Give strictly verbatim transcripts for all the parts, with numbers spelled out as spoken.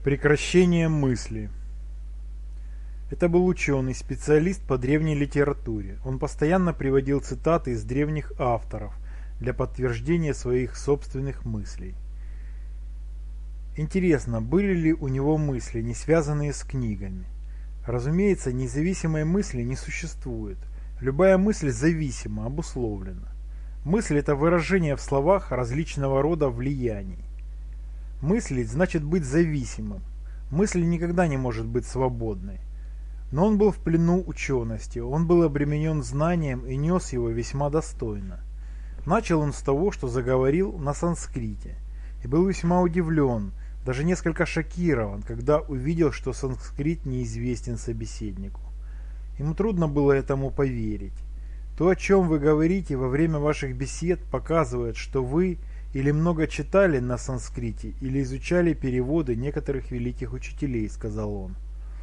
Прекращение мысли. Это был ученый, специалист по древней литературе. Он постоянно приводил цитаты из древних авторов для подтверждения своих собственных мыслей. Интересно, были ли у него мысли, не связанные с книгами? Разумеется, независимой мысли не существует. Любая мысль зависима, обусловлена. Мысль – это выражение в словах различного рода влияний. Мыслить значит быть зависимым. Мысль никогда не может быть свободной. Но он был в плену учености, он был обременен знанием и нес его весьма достойно. Начал он с того, что заговорил на санскрите, и был весьма удивлен, даже несколько шокирован, когда увидел, что санскрит неизвестен собеседнику. Ему трудно было этому поверить. То, о чем вы говорите во время ваших бесед, показывает, что вы или много читали на санскрите, или изучали переводы некоторых великих учителей, сказал он.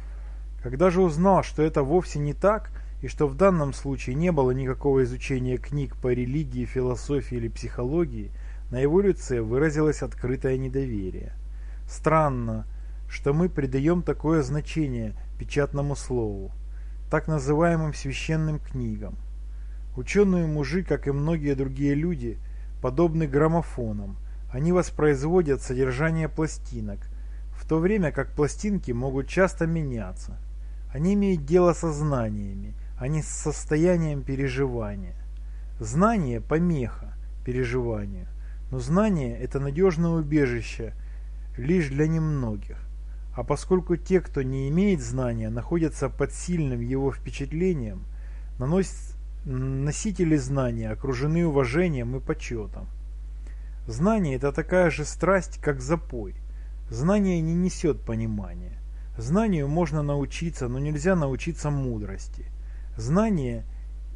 Когда же узнал, что это вовсе не так, и что в данном случае не было никакого изучения книг по религии, философии или психологии, на его лице выразилось открытое недоверие. Странно, что мы придаем такое значение печатному слову, так называемым священным книгам. Ученые-мужи, как и многие другие люди, подобны граммофонам. Они воспроизводят содержание пластинок, в то время как пластинки могут часто меняться. Они имеют дело со знаниями, а не с состоянием переживания. Знание – помеха переживанию, но знание – это надежное убежище лишь для немногих. А поскольку те, кто не имеет знания, находятся под сильным его впечатлением, наносят носители знания окружены уважением и почетом. Знание – это такая же страсть, как запой. Знание не несет понимания. Знанию можно научиться, но нельзя научиться мудрости. Знание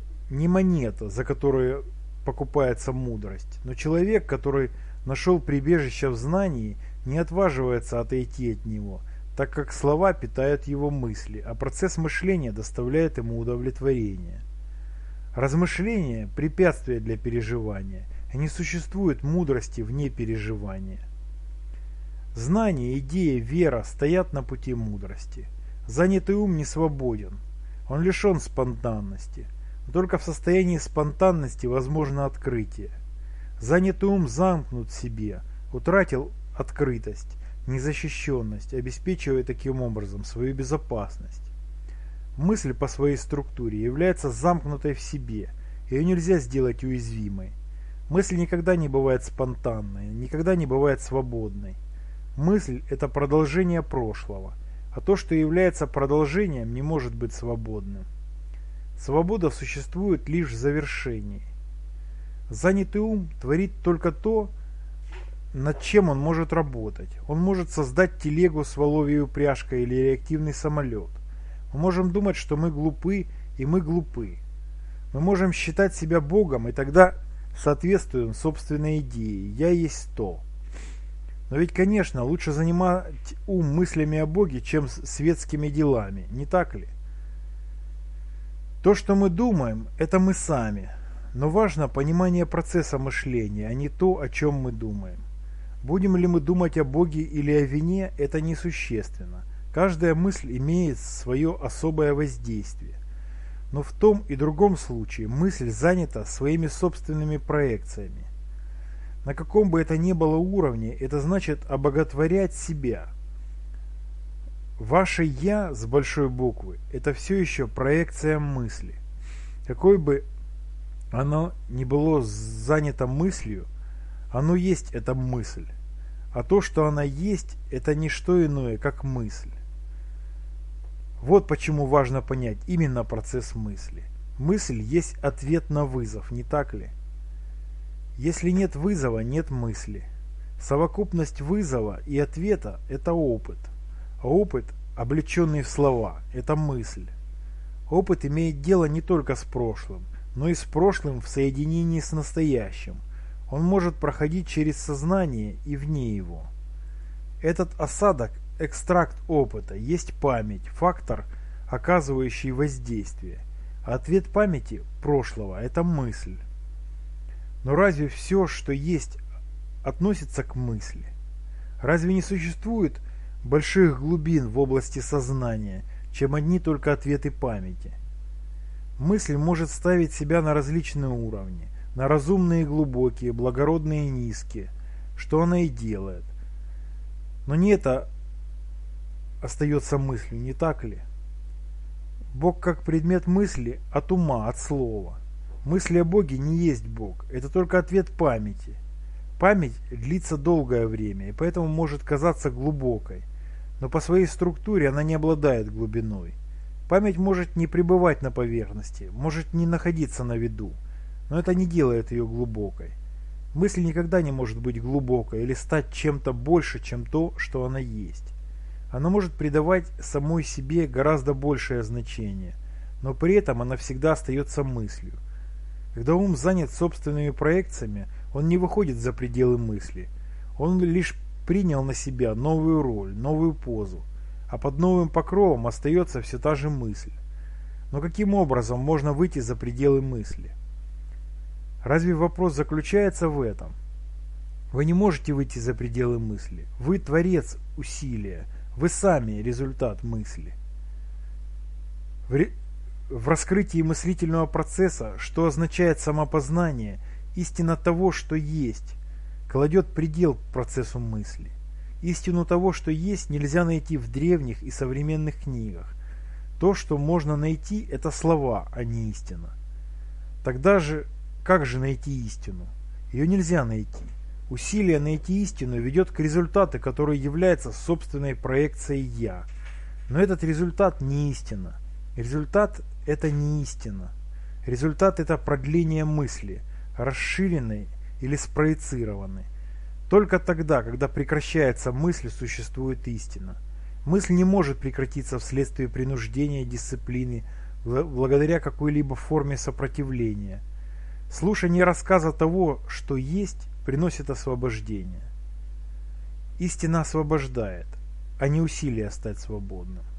не монета, за которую покупается мудрость, но человек, который нашел прибежище в знании, не отваживается отойти от него, так как слова питают его мысли, а процесс мышления доставляет ему удовлетворение. Размышление – препятствие для переживания, и не существует мудрости вне переживания. Знание, идея, вера стоят на пути мудрости. Занятый ум не свободен, он лишен спонтанности. Но только в состоянии спонтанности возможно открытие. Занятый ум замкнут в себе, утратил открытость, незащищенность, обеспечивая таким образом свою безопасность. Мысль по своей структуре является замкнутой в себе, ее нельзя сделать уязвимой. Мысль никогда не бывает спонтанной, никогда не бывает свободной. Мысль – это продолжение прошлого, а то, что является продолжением, не может быть свободным. Свобода существует лишь в завершении. Занятый ум творит только то, над чем он может работать. Он может создать телегу с воловьей упряжкой или реактивный самолет. Мы можем думать, что мы глупы, и мы глупы. Мы можем считать себя Богом, и тогда соответствуем собственной идее «я есть то». Но ведь, конечно, лучше занимать ум мыслями о Боге, чем светскими делами, не так ли? То, что мы думаем, это мы сами, но важно понимание процесса мышления, а не то, о чем мы думаем. Будем ли мы думать о Боге или о вине, это несущественно. Каждая мысль имеет свое особое воздействие. Но в том и другом случае мысль занята своими собственными проекциями. На каком бы это ни было уровне, это значит обоготворять себя. Ваше «я» с большой буквы – это все еще проекция мысли. Какой бы оно ни было занято мыслью, оно есть эта мысль. А то, что она есть, это не что иное, как мысль. Вот почему важно понять именно процесс мысли. Мысль есть ответ на вызов, не так ли? Если нет вызова, нет мысли. Совокупность вызова и ответа – это опыт. А опыт, облеченный в слова, это мысль. Опыт имеет дело не только с прошлым, но и с прошлым в соединении с настоящим. Он может проходить через сознание и вне его. Этот осадок, экстракт опыта, есть память, фактор, оказывающий воздействие. А ответ памяти прошлого – это мысль. Но разве все, что есть, относится к мысли? Разве не существует больших глубин в области сознания, чем одни только ответы памяти. Мысль может ставить себя на различные уровни, на разумные и глубокие, благородные и низкие, что она и делает. Но не это остается мыслью, не так ли? Бог как предмет мысли от ума, от слова. Мысли о Боге не есть Бог, это только ответ памяти. Память длится долгое время и поэтому может казаться глубокой, но по своей структуре она не обладает глубиной. Память может не пребывать на поверхности, может не находиться на виду, но это не делает ее глубокой. Мысль никогда не может быть глубокой или стать чем-то больше, чем то, что она есть. Она может придавать самой себе гораздо большее значение, но при этом она всегда остается мыслью. Когда ум занят собственными проекциями, он не выходит за пределы мысли. Он лишь принял на себя новую роль, новую позу, а под новым покровом остается все та же мысль. Но каким образом можно выйти за пределы мысли? Разве вопрос заключается в этом? Вы не можете выйти за пределы мысли. Вы творец усилия. Вы сами результат мысли. В, ре... в раскрытии мыслительного процесса, что означает самопознание, истина того, что есть, кладет предел процессу мысли. Истину того, что есть, нельзя найти в древних и современных книгах. То, что можно найти, это слова, а не истина. Тогда же, как же найти истину? Ее нельзя найти. Усилие найти истину ведет к результату, который является собственной проекцией «я». Но этот результат не истина. Результат – это не истина. Результат – это продление мысли, расширенной или спроецированной. Только тогда, когда прекращается мысль, существует истина. Мысль не может прекратиться вследствие принуждения, дисциплины, благодаря какой-либо форме сопротивления. Слушание рассказа того, что есть, приносит освобождение. Истина освобождает, а не усилие стать свободным.